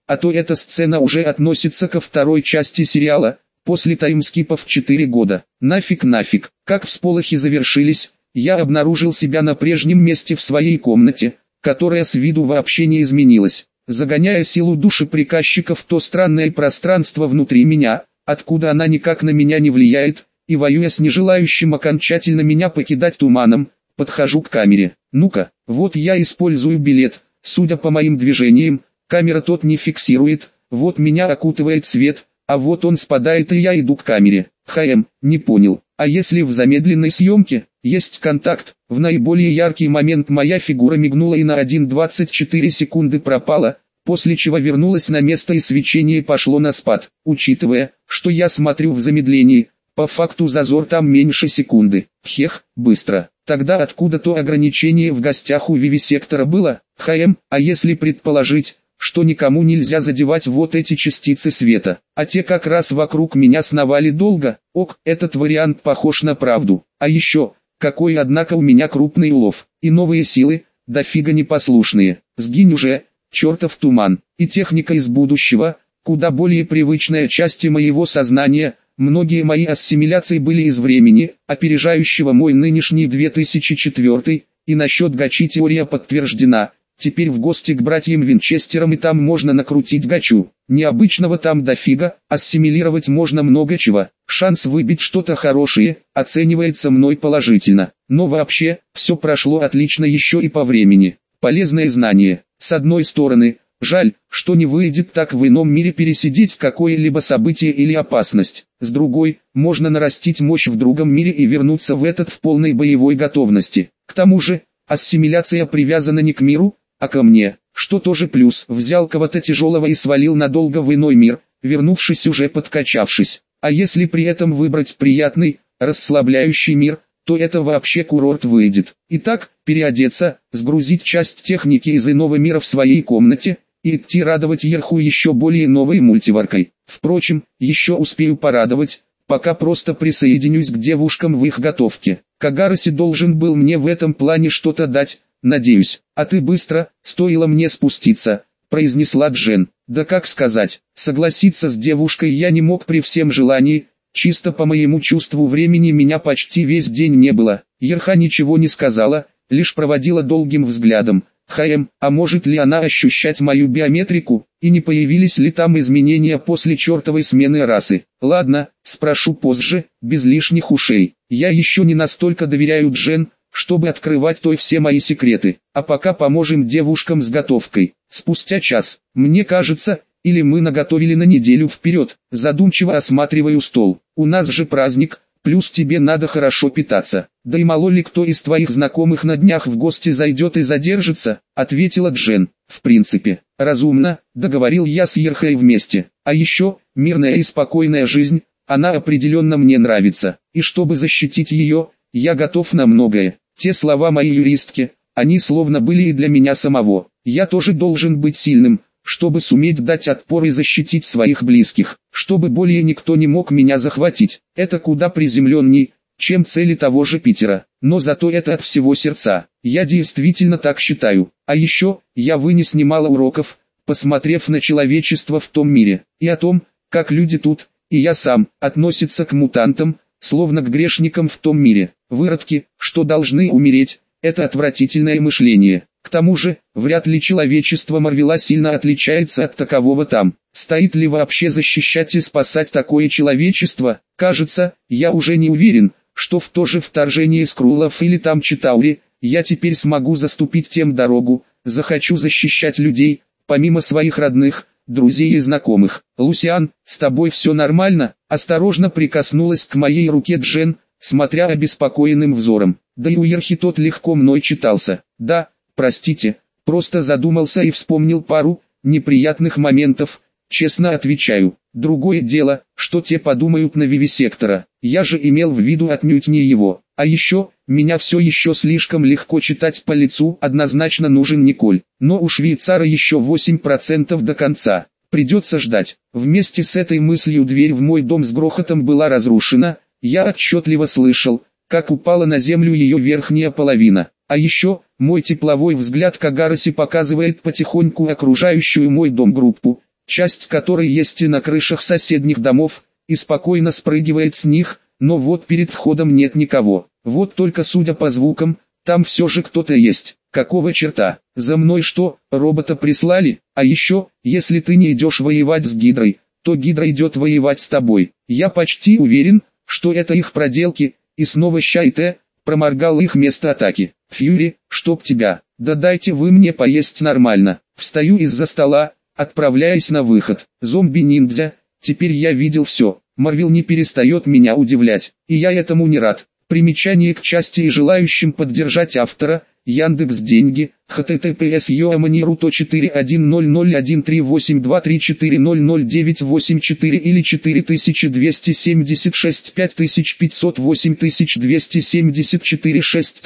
Speaker 1: а то эта сцена уже относится ко второй части сериала, после таймскипов 4 года. Нафиг. Как всполохи завершились, я обнаружил себя на прежнем месте в своей комнате, которая с виду вообще не изменилась, загоняя силу души приказчика в то странное пространство внутри меня, откуда она никак на меня не влияет, и воюя с нежелающим окончательно меня покидать туманом, подхожу к камере. Ну-ка, вот я использую билет, судя по моим движениям, камера тот не фиксирует, вот меня окутывает свет, а вот он спадает и я иду к камере. Не понял, а если в замедленной съемке, есть контакт, в наиболее яркий момент моя фигура мигнула и на 1,24 секунды пропала, после чего вернулась на место и свечение пошло на спад. Учитывая, что я смотрю в замедлении, по факту зазор там меньше секунды. Быстро. Тогда откуда то ограничение в гостях у вивисектора было? А если предположить, что никому нельзя задевать вот эти частицы света, а те как раз вокруг меня сновали долго, этот вариант похож на правду. А еще, какой однако у меня крупный улов, и новые силы, дофига непослушные. Сгинь уже, чертов туман, и техника из будущего, куда более привычная части моего сознания. Многие мои ассимиляции были из времени, опережающего мой нынешний 2004, и насчет гачи теория подтверждена. Теперь в гости к братьям Винчестерам и там можно накрутить гачу. Необычного там дофига, ассимилировать можно много чего. Шанс выбить что-то хорошее, оценивается мной положительно. Но вообще, все прошло отлично еще и по времени. Полезное знание. С одной стороны, жаль, что не выйдет так в ином мире пересидеть какое-либо событие или опасность. С другой, можно нарастить мощь в другом мире и вернуться в этот в полной боевой готовности. К тому же, ассимиляция привязана не к миру, а ко мне, что тоже плюс. Взял кого-то тяжелого и свалил надолго в иной мир, вернувшись уже подкачавшись. А если при этом выбрать приятный, расслабляющий мир, то это вообще курорт выйдет. Итак, переодеться, сгрузить часть техники из иного мира в своей комнате, и идти радовать Ерху еще более новой мультиваркой. Впрочем, еще успею порадовать, пока просто присоединюсь к девушкам в их готовке. Кагароси должен был мне в этом плане что-то дать, надеюсь. А ты быстро, стоило мне спуститься, произнесла Джен. Да как сказать, согласиться с девушкой я не мог при всем желании, чисто по моему чувству времени меня почти весь день не было. Ерха ничего не сказала, лишь проводила долгим взглядом. А может ли она ощущать мою биометрику, и не появились ли там изменения после чертовой смены расы? Ладно, спрошу позже, без лишних ушей. Я еще не настолько доверяю Джен, чтобы открывать той все мои секреты. А пока поможем девушкам с готовкой. Спустя час, мне кажется, или мы наготовили на неделю вперед, задумчиво осматриваю стол. У нас же праздник, плюс тебе надо хорошо питаться. Да и мало ли кто из твоих знакомых на днях в гости зайдет и задержится, ответила Джен. В принципе, разумно, договорил я с Ерхой вместе. А еще, мирная и спокойная жизнь, она определенно мне нравится. И чтобы защитить ее, я готов на многое. Те слова моей юристки, они словно были и для меня самого. Я тоже должен быть сильным, чтобы суметь дать отпор и защитить своих близких, чтобы более никто не мог меня захватить. Это куда приземленней, чем цели того же Питера, но зато это от всего сердца. Я действительно так считаю. А еще, я вынес немало уроков, посмотрев на человечество в том мире, и о том, как люди тут, и я сам, относятся к мутантам, словно к грешникам в том мире. Выродки, что должны умереть, это отвратительное мышление. К тому же, вряд ли человечество Марвела сильно отличается от такового там. Стоит ли вообще защищать и спасать такое человечество? Кажется, я уже не уверен, что в то же вторжение скруллов или там Читаури, я теперь смогу заступить тем дорогу, захочу защищать людей, помимо своих родных, друзей и знакомых. Лусиан, с тобой все нормально? Осторожно прикоснулась к моей руке Джен, смотря обеспокоенным взором. Да и у Ерхи тот легко мной читался. Да, простите, просто задумался и вспомнил пару неприятных моментов, честно отвечаю. Другое дело, что те подумают на вивисектора. Я же имел в виду отнюдь не его. А еще, меня все еще слишком легко читать по лицу, однозначно нужен Николь. Но у швейцара еще 8% до конца. Придется ждать. Вместе с этой мыслью дверь в мой дом с грохотом была разрушена. Я отчетливо слышал, как упала на землю ее верхняя половина. А еще, мой тепловой взгляд Кагароси показывает потихоньку окружающую мой дом группу. часть которой есть и на крышах соседних домов, и спокойно спрыгивает с них, но вот перед входом нет никого. Вот только судя по звукам, там все же кто-то есть. Какого черта? За мной что, робота прислали? А еще, если ты не идешь воевать с Гидрой, то Гидра идет воевать с тобой. Я почти уверен, что это их проделки, и снова Щайте проморгал их место атаки. Фьюри, чтоб тебя, да дайте вы мне поесть нормально. Встаю из-за стола, отправляясь на выход. Зомби-ниндзя, теперь я видел все. Марвел не перестает меня удивлять, и я этому не рад. Примечание к части и желающим поддержать автора, Яндекс Деньги, https://41001382384000984 или 4276 5508 274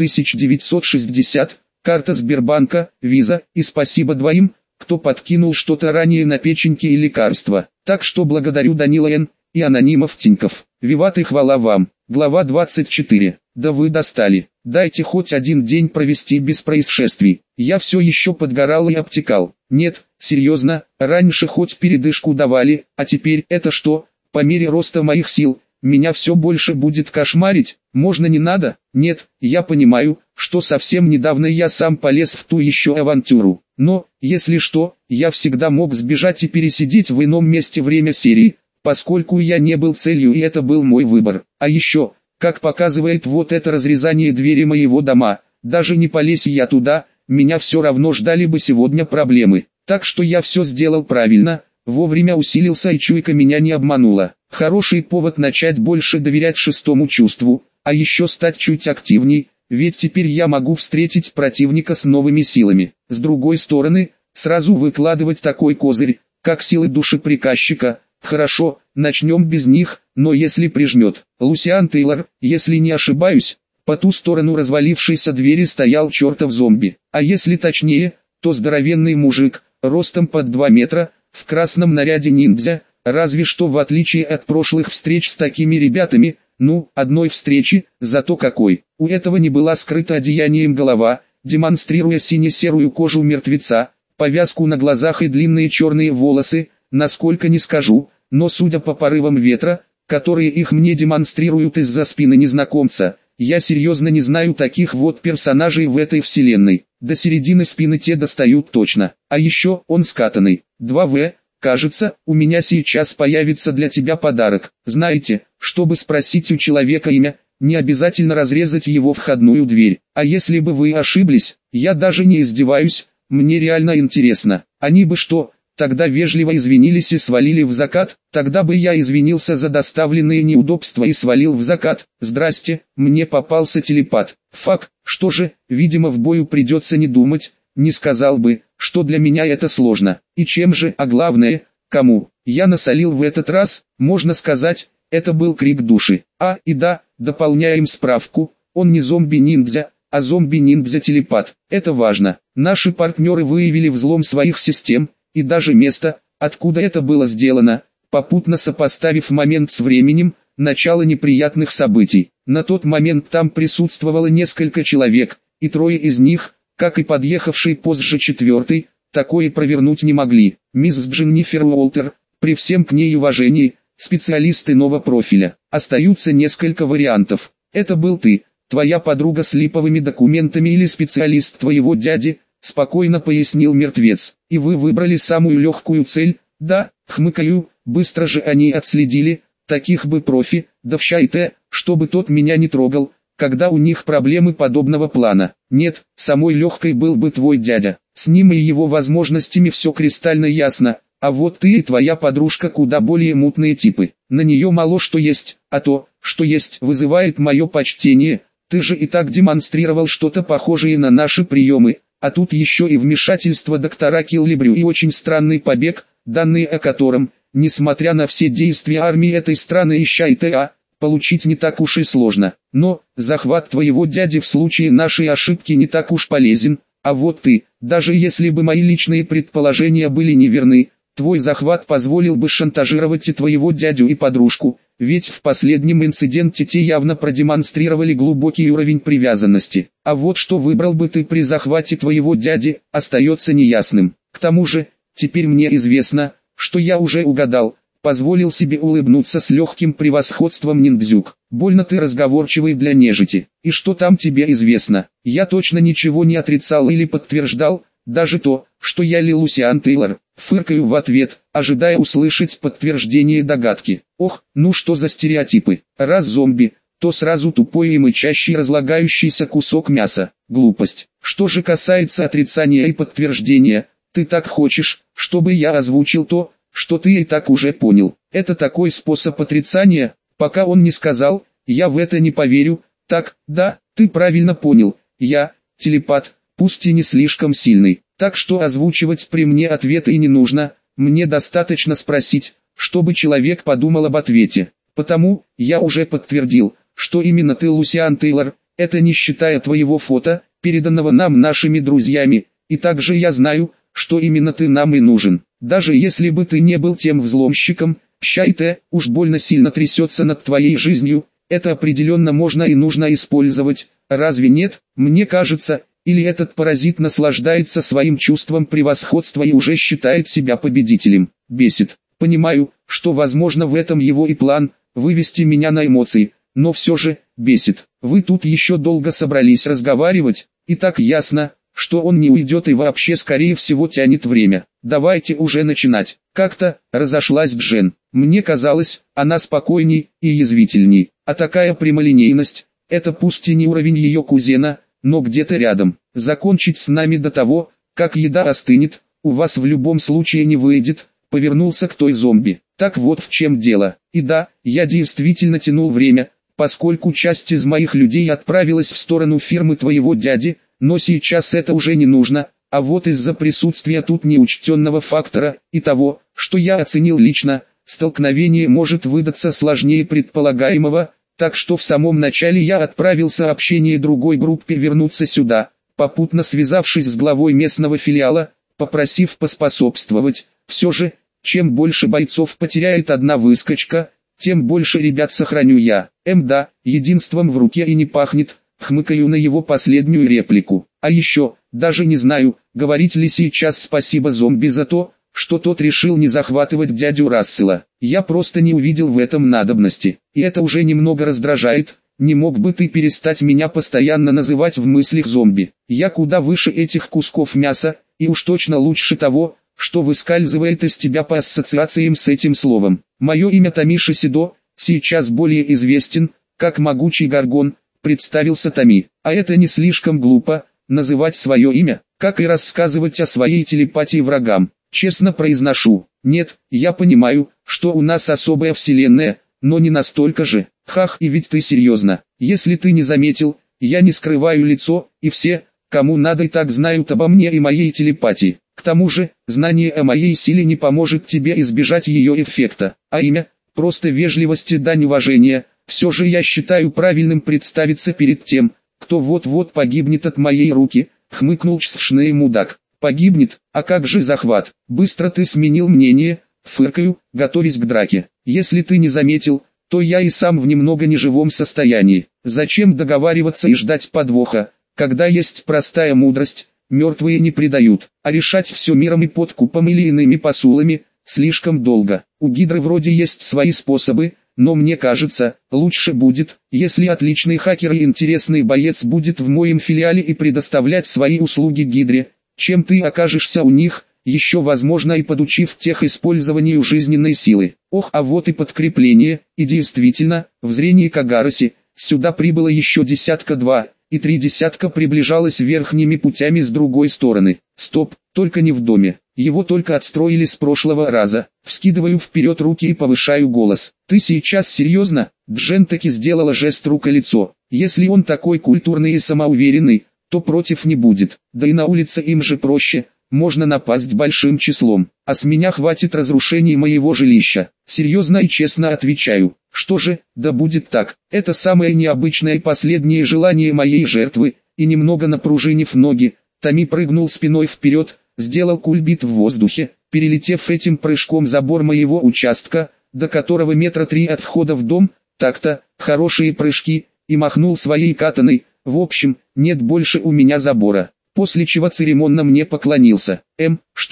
Speaker 1: 6960, карта Сбербанка, Виза, и спасибо двоим, кто подкинул что-то ранее на печеньки и лекарства. Так что благодарю Данила Н. и анонимов Тиньков. Виват и хвала вам. Глава 24. Да вы достали. Дайте хоть один день провести без происшествий. Я все еще подгорал и обтекал. Нет, серьезно, раньше хоть передышку давали, а теперь это что? По мере роста моих сил, меня все больше будет кошмарить? Можно не надо? Нет, я понимаю, что совсем недавно я сам полез в ту еще авантюру. Но, если что, я всегда мог сбежать и пересидеть в ином месте время серии, поскольку я не был целью и это был мой выбор. А еще, как показывает вот это разрезание двери моего дома, даже не полезь я туда, меня все равно ждали бы сегодня проблемы. Так что я все сделал правильно, вовремя усилился и чуйка меня не обманула. Хороший повод начать больше доверять шестому чувству, а еще стать чуть активней, ведь теперь я могу встретить противника с новыми силами. С другой стороны, сразу выкладывать такой козырь, как силы души приказчика. Хорошо, начнем без них, но если прижмет. Лусиан Тейлор, если не ошибаюсь, по ту сторону развалившейся двери стоял чертов зомби. А если точнее, то здоровенный мужик, ростом под 2 метра, в красном наряде ниндзя, разве что в отличие от прошлых встреч с такими ребятами, одной встречи, зато какой. У этого не была скрыта одеянием голова, демонстрируя сине-серую кожу мертвеца, повязку на глазах и длинные черные волосы, насколько не скажу, но судя по порывам ветра, которые их мне демонстрируют из-за спины незнакомца, я серьезно не знаю таких вот персонажей в этой вселенной. До середины спины те достают точно. А еще он скатанный. 2В, кажется, у меня сейчас появится для тебя подарок. Знаете, чтобы спросить у человека имя, не обязательно разрезать его входную дверь. А если бы вы ошиблись, я даже не издеваюсь, мне реально интересно. Они бы что? Тогда вежливо извинились и свалили в закат, тогда бы я извинился за доставленные неудобства и свалил в закат. Здрасте, мне попался телепат. Фак, что же, видимо в бою придется не думать, не сказал бы, что для меня это сложно. И чем же, а главное, кому? Я насолил в этот раз, можно сказать, это был крик души. И да, дополняем справку, он не зомби-ниндзя, а зомби-ниндзя-телепат. Это важно. Наши партнеры выявили взлом своих систем, и даже место, откуда это было сделано, попутно сопоставив момент с временем, начало неприятных событий. На тот момент там присутствовало несколько человек, и 3 из них, как и подъехавший позже 4, такое провернуть не могли. Мисс Дженнифер Уолтер, при всем к ней уважении, специалист иного профиля. Остаются несколько вариантов. Это был ты, твоя подруга с липовыми документами или специалист твоего дяди, спокойно пояснил мертвец. И вы выбрали самую легкую цель? Да, хмыкаю, быстро же они отследили, таких бы профи, да в Щайте, чтобы тот меня не трогал, когда у них проблемы подобного плана. Нет, самой легкой был бы твой дядя, с ним и его возможностями все кристально ясно, а вот ты и твоя подружка куда более мутные типы. На нее мало что есть, а то, что есть, вызывает мое почтение. Ты же и так демонстрировал что-то похожее на наши приемы. А тут еще и вмешательство доктора Киллибрю и очень странный побег, данные о котором, несмотря на все действия армии этой страны и Щайте, получить не так уж и сложно. Но, захват твоего дяди в случае нашей ошибки не так уж полезен, а вот ты, даже если бы мои личные предположения были неверны, твой захват позволил бы шантажировать и твоего дядю и подружку, ведь в последнем инциденте те явно продемонстрировали глубокий уровень привязанности. А вот что выбрал бы ты при захвате твоего дяди, остается неясным. К тому же, теперь мне известно, что я уже угадал, позволил себе улыбнуться с легким превосходством ниндзюк. Больно ты разговорчивый для нежити. И что там тебе известно? Я точно ничего не отрицал или подтверждал, даже то, что я Лусиан Тейлор. Фыркаю в ответ, ожидая услышать подтверждение догадки. Ох, ну что за стереотипы. Раз зомби, то сразу тупой и мычащий разлагающийся кусок мяса. Глупость. Что же касается отрицания и подтверждения, ты так хочешь, чтобы я озвучил то, что ты и так уже понял. Это такой способ отрицания, пока он не сказал, я в это не поверю. Так, да, ты правильно понял, я, телепат, пусть и не слишком сильный. Так что озвучивать при мне ответы и не нужно, мне достаточно спросить, чтобы человек подумал об ответе. Потому, я уже подтвердил, что именно ты Лусиан Тейлор, это не считая твоего фото, переданного нам нашими друзьями, и также я знаю, что именно ты нам и нужен. Даже если бы ты не был тем взломщиком, Щайте, уж больно сильно трясется над твоей жизнью, это определенно можно и нужно использовать, разве нет? Мне кажется, или этот паразит наслаждается своим чувством превосходства и уже считает себя победителем. Бесит. Понимаю, что возможно в этом его и план, вывести меня на эмоции, но все же, бесит. Вы тут еще долго собрались разговаривать, и так ясно, что он не уйдет и вообще скорее всего тянет время. Давайте уже начинать. Как-то разошлась Джен. Мне казалось, она спокойней и язвительней, а такая прямолинейность, это пусть и не уровень ее кузена, но где-то рядом. Закончить с нами до того, как еда остынет, у вас в любом случае не выйдет, повернулся к той зомби. Так вот в чем дело. И да, я действительно тянул время, поскольку часть из моих людей отправилась в сторону фирмы твоего дяди, но сейчас это уже не нужно, а вот из-за присутствия тут неучтенного фактора, и того, что я оценил лично, столкновение может выдаться сложнее предполагаемого, так что в самом начале я отправил сообщение другой группе вернуться сюда, попутно связавшись с главой местного филиала, попросив поспособствовать. Все же, чем больше бойцов потеряет одна выскочка, тем больше ребят сохраню я. Да, единством в руке и не пахнет, хмыкаю на его последнюю реплику. А еще, даже не знаю, говорить ли сейчас спасибо зомби за то, что тот решил не захватывать дядю Рассела. Я просто не увидел в этом надобности, и это уже немного раздражает. Не мог бы ты перестать меня постоянно называть в мыслях зомби? Я куда выше этих кусков мяса, и уж точно лучше того, что выскальзывает из тебя по ассоциациям с этим словом. Мое имя Тамиши Сидо, сейчас более известен, как Могучий Горгон, представился Тами. А это не слишком глупо, называть свое имя, как и рассказывать о своей телепатии врагам. Честно произношу, нет, я понимаю, что у нас особая вселенная, но не настолько же. Хах, и ведь ты серьезно. Если ты не заметил, я не скрываю лицо, и все, кому надо и так знают обо мне и моей телепатии. К тому же, знание о моей силе не поможет тебе избежать ее эффекта, а имя, просто вежливости дань уважения. Все же я считаю правильным представиться перед тем, кто вот-вот погибнет от моей руки, хмыкнул чсвшный мудак. Погибнет, а как же захват? Быстро ты сменил мнение, фыркаю, готовясь к драке. Если ты не заметил, то я и сам в немного неживом состоянии. Зачем договариваться и ждать подвоха, когда есть простая мудрость, мертвые не предают, а решать все миром и подкупом или иными посулами, слишком долго. У Гидры вроде есть свои способы, но мне кажется, лучше будет, если отличный хакер и интересный боец будет в моем филиале и предоставлять свои услуги Гидре, чем ты окажешься у них, еще возможно и подучив тех использованию жизненной силы. Ох, а вот и подкрепление, и действительно, в зрении Кагароси, сюда прибыло еще десятка-два, и 3 десятка приближалось верхними путями с другой стороны. Стоп, только не в доме, его только отстроили с прошлого раза. Вскидываю вперед руки и повышаю голос. Ты сейчас серьезно? Джен таки сделала жест рука-лицо. Если он такой культурный и самоуверенный, то против не будет. Да и на улице им же проще, можно напасть большим числом. А с меня хватит разрушений моего жилища. Серьезно и честно отвечаю. Что же, да будет так. Это самое необычное и последнее желание моей жертвы, и немного напружинив ноги, Тами прыгнул спиной вперед, сделал кульбит в воздухе, перелетев этим прыжком забор моего участка, до которого 3 метра от входа в дом, так-то, хорошие прыжки, и махнул своей катаной. В общем, нет больше у меня забора. После чего церемонно мне поклонился. Что?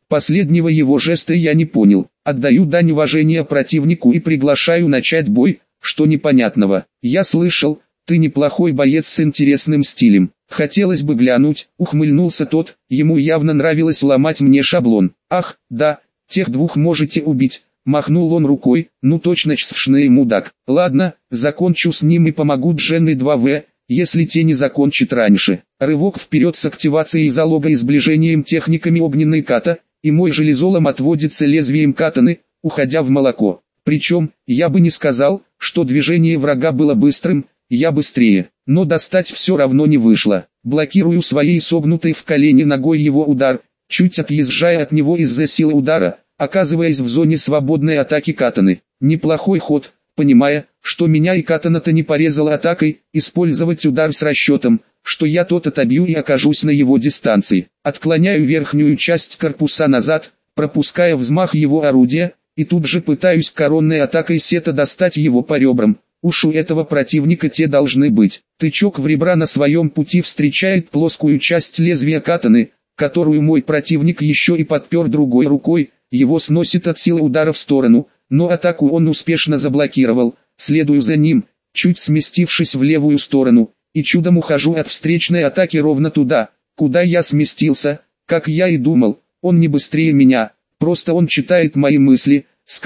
Speaker 1: Последнего его жеста я не понял. Отдаю дань уважения противнику и приглашаю начать бой. Что непонятного? Я слышал, ты неплохой боец с интересным стилем. Хотелось бы глянуть, ухмыльнулся тот, ему явно нравилось ломать мне шаблон. Ах, да, тех двух можете убить. Махнул он рукой, ну точно чсвшный мудак. Ладно, закончу с ним и помогу Дженны 2В, если те не закончат раньше. Рывок вперед с активацией залога и сближением техниками огненной ката, и мой железолом отводится лезвием катаны, уходя в молоко. Причем, я бы не сказал, что движение врага было быстрым, я быстрее, но достать все равно не вышло. Блокирую своей согнутой в колени ногой его удар, чуть отъезжая от него из-за силы удара, оказываясь в зоне свободной атаки катаны. Неплохой ход, понимая, что меня и катана-то не порезала атакой, использовать удар с расчетом, что я тот отобью и окажусь на его дистанции. Отклоняю верхнюю часть корпуса назад, пропуская взмах его орудия, и тут же пытаюсь коронной атакой сета достать его по ребрам. Уж у этого противника те должны быть. Тычок в ребра на своем пути встречает плоскую часть лезвия катаны, которую мой противник еще и подпер другой рукой, его сносит от силы удара в сторону, но атаку он успешно заблокировал. Следую за ним, чуть сместившись в левую сторону, и чудом ухожу от встречной атаки ровно туда, куда я сместился. Как я и думал, он не быстрее меня, просто он читает мои мысли,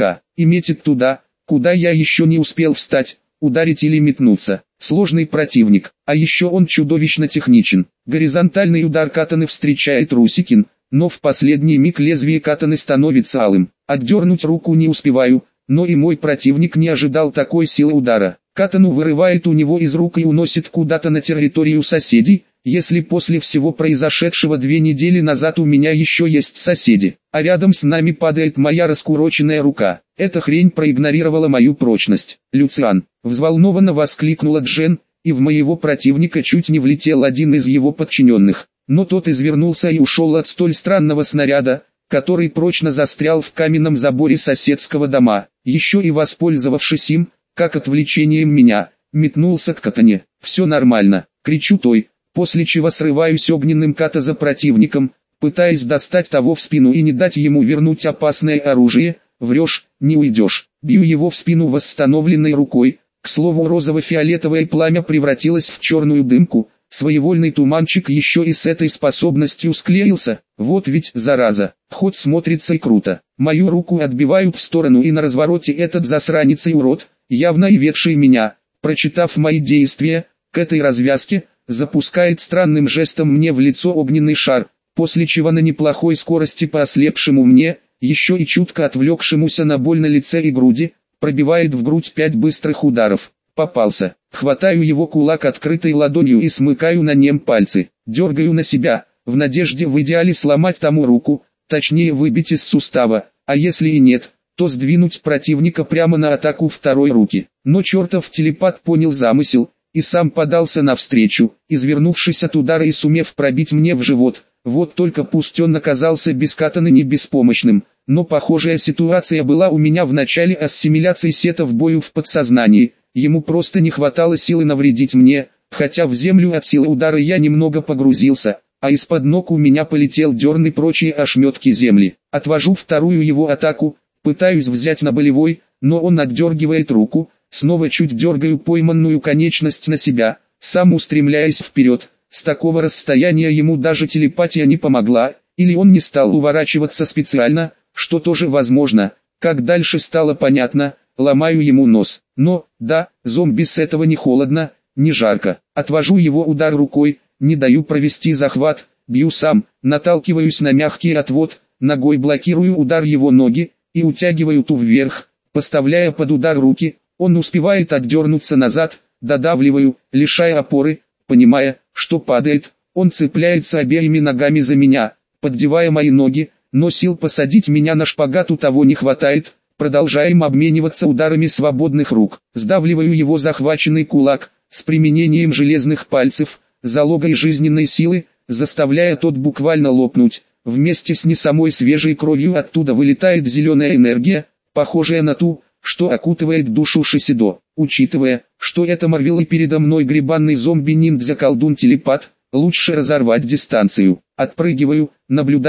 Speaker 1: и метит туда, куда я еще не успел встать, ударить или метнуться. Сложный противник, а еще он чудовищно техничен. Горизонтальный удар катаны встречает Русикин, но в последний миг лезвие катаны становится алым. Отдернуть руку не успеваю, но и мой противник не ожидал такой силы удара. Катану вырывает у него из рук и уносит куда-то на территорию соседей, если после всего произошедшего 2 недели назад у меня еще есть соседи, а рядом с нами падает моя раскуроченная рука. Эта хрень проигнорировала мою прочность. «Люциан!» — взволнованно воскликнула Джен, и в моего противника чуть не влетел один из его подчиненных. Но тот извернулся и ушел от столь странного снаряда, который прочно застрял в каменном заборе соседского дома. Еще и воспользовавшись им, как отвлечением меня, метнулся к катане. «Все нормально!» — кричу той, после чего срываюсь огненным ката за противником, пытаясь достать того в спину и не дать ему вернуть опасное оружие. «Врешь, не уйдешь!» Бью его в спину восстановленной рукой. К слову, розово-фиолетовое пламя превратилось в черную дымку. Своевольный туманчик еще и с этой способностью склеился. Вот ведь зараза, ход смотрится и круто. Мою руку отбивают в сторону, и на развороте этот засранец и урод, явно и ведший меня, прочитав мои действия, к этой развязке, запускает странным жестом мне в лицо огненный шар, после чего на неплохой скорости по ослепшему мне, еще и чутко отвлекшемуся на боль на лице и груди, пробивает в грудь 5 быстрых ударов. Попался. Хватаю его кулак открытой ладонью и смыкаю на нем пальцы. Дергаю на себя, в надежде в идеале сломать тому руку, точнее выбить из сустава, а если и нет, то сдвинуть противника прямо на атаку второй руки. Но чертов телепат понял замысел, и сам подался навстречу, извернувшись от удара и сумев пробить мне в живот. Вот только пусть он оказался без катаны не беспомощным, но похожая ситуация была у меня в начале ассимиляции сета в бою в подсознании. Ему просто не хватало силы навредить мне, хотя в землю от силы удара я немного погрузился, а из-под ног у меня полетел дерн и прочие ошметки земли. Отвожу вторую его атаку, пытаюсь взять на болевой, но он отдергивает руку, снова чуть дергаю пойманную конечность на себя, сам устремляясь вперед. С такого расстояния ему даже телепатия не помогла, или он не стал уворачиваться специально, что тоже возможно. Как дальше стало понятно, ломаю ему нос. Но, да, зомби с этого не холодно, не жарко. Отвожу его удар рукой, не даю провести захват, бью сам, наталкиваюсь на мягкий отвод, ногой блокирую удар его ноги, и утягиваю ту вверх, поставляя под удар руки. Он успевает отдернуться назад, додавливаю, лишая опоры, понимая, что падает. Он цепляется обеими ногами за меня, поддевая мои ноги, но сил посадить меня на шпагат у того не хватает. Продолжаем обмениваться ударами свободных рук. Сдавливаю его захваченный кулак, с применением железных пальцев, залогой жизненной силы, заставляя тот буквально лопнуть. Вместе с не самой свежей кровью оттуда вылетает зеленая энергия, похожая на ту, что окутывает душу Шисидо. Учитывая, что это Марвел и передо мной грибанный зомби-ниндзя-колдун-телепат, лучше разорвать дистанцию. Отпрыгиваю, наблюдая,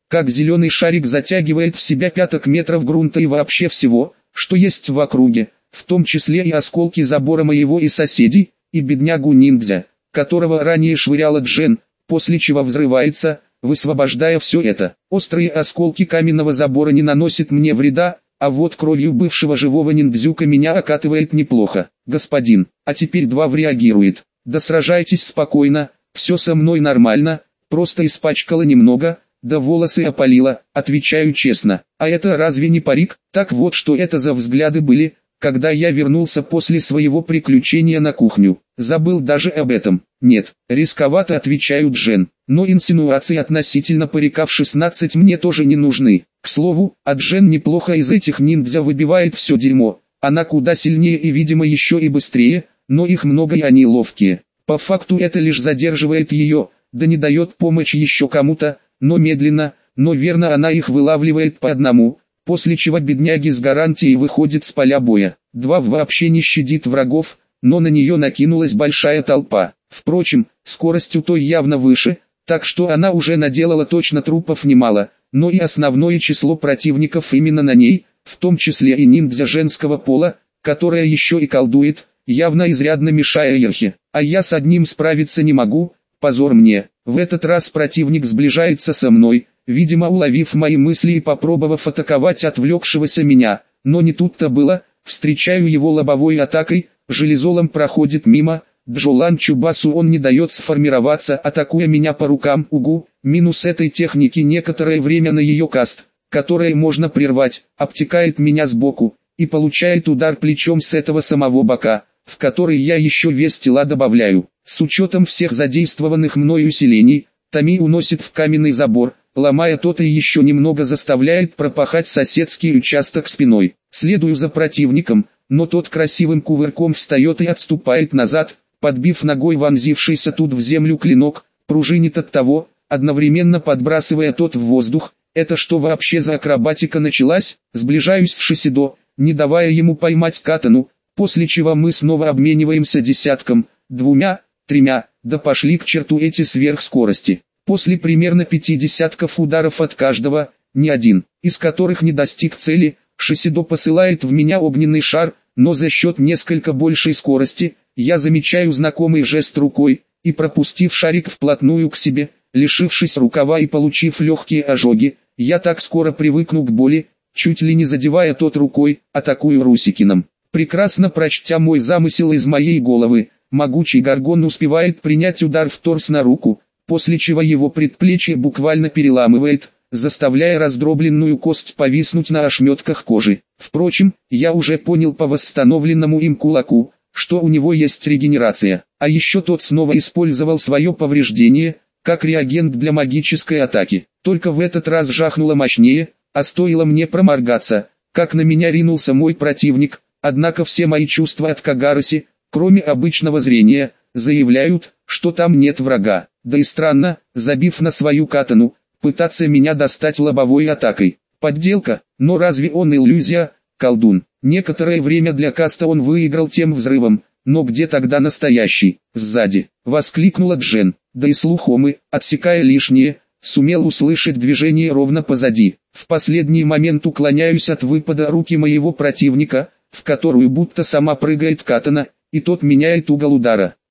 Speaker 1: как зеленый шарик затягивает в себя пяток метров грунта и вообще всего, что есть в округе, в том числе и осколки забора моего и соседей, и беднягу-ниндзя, которого ранее швыряла Джен, после чего взрывается, высвобождая все это. Острые осколки каменного забора не наносят мне вреда, а вот кровью бывшего живого ниндзюка меня окатывает неплохо. Господин, а теперь Два реагирует. Да сражайтесь спокойно, все со мной нормально, просто испачкала немного, да волосы опалила, отвечаю честно. А это разве не парик? Так вот что это за взгляды были, когда я вернулся после своего приключения на кухню. Забыл даже об этом. Нет, рисковато, отвечаю Джен. Но инсинуации относительно парика в 16 мне тоже не нужны. К слову, а Джен неплохо из этих ниндзя выбивает все дерьмо. Она куда сильнее и видимо еще и быстрее, но их много и они ловкие. По факту это лишь задерживает ее, да не дает помощь еще кому-то, но медленно, но верно она их вылавливает по одному, после чего бедняги с гарантией выходят с поля боя. Два вообще не щадит врагов, но на нее накинулась большая толпа. Впрочем, скорость у той явно выше, так что она уже наделала точно трупов немало, но и основное число противников именно на ней, в том числе и ниндзя женского пола, которая еще и колдует, явно изрядно мешая Ерхе. А я с одним справиться не могу, позор мне. В этот раз противник сближается со мной, видимо уловив мои мысли и попробовав атаковать отвлекшегося меня, но не тут-то было, встречаю его лобовой атакой, железолом проходит мимо, Джолан Чубасу он не дает сформироваться, атакуя меня по рукам, угу, минус этой техники некоторое время на ее каст, которое можно прервать, обтекает меня сбоку, и получает удар плечом с этого самого бока, в который я еще вес тела добавляю. С учетом всех задействованных мной усилений, Тами уносит в каменный забор, ломая тот и еще немного заставляет пропахать соседский участок спиной. Следую за противником, но тот красивым кувырком встает и отступает назад, подбив ногой вонзившийся тут в землю клинок, пружинит от того, одновременно подбрасывая тот в воздух. Это что вообще за акробатика началась? Сближаюсь с Шисидо, не давая ему поймать катану, после чего мы снова обмениваемся десятком, двумя, тремя, да пошли к черту эти сверхскорости. После примерно 50 ударов от каждого, ни один, из которых не достиг цели, Шисидо посылает в меня огненный шар, но за счет несколько большей скорости, я замечаю знакомый жест рукой, и пропустив шарик вплотную к себе, лишившись рукава и получив легкие ожоги, я так скоро привыкну к боли, чуть ли не задевая тот рукой, атакую Русикиным. Прекрасно прочтя мой замысел из моей головы, могучий Гаргон успевает принять удар в торс на руку, после чего его предплечье буквально переламывает, заставляя раздробленную кость повиснуть на ошметках кожи. Впрочем, я уже понял по восстановленному им кулаку, что у него есть регенерация, а еще тот снова использовал свое повреждение, как реагент для магической атаки. Только в этот раз жахнуло мощнее, а стоило мне проморгаться, как на меня ринулся мой противник, однако все мои чувства от Кагароси, кроме обычного зрения, заявляют, что там нет врага. Да и странно, забив на свою катану, пытаться меня достать лобовой атакой. Подделка, но разве он иллюзия, колдун? Некоторое время для каста он выиграл тем взрывом, но где тогда настоящий? Сзади, воскликнула Джен, да и слухом и, отсекая лишнее, сумел услышать движение ровно позади. В последний момент уклоняюсь от выпада руки моего противника, в которую будто сама прыгает катана, и тот меняет угол удара.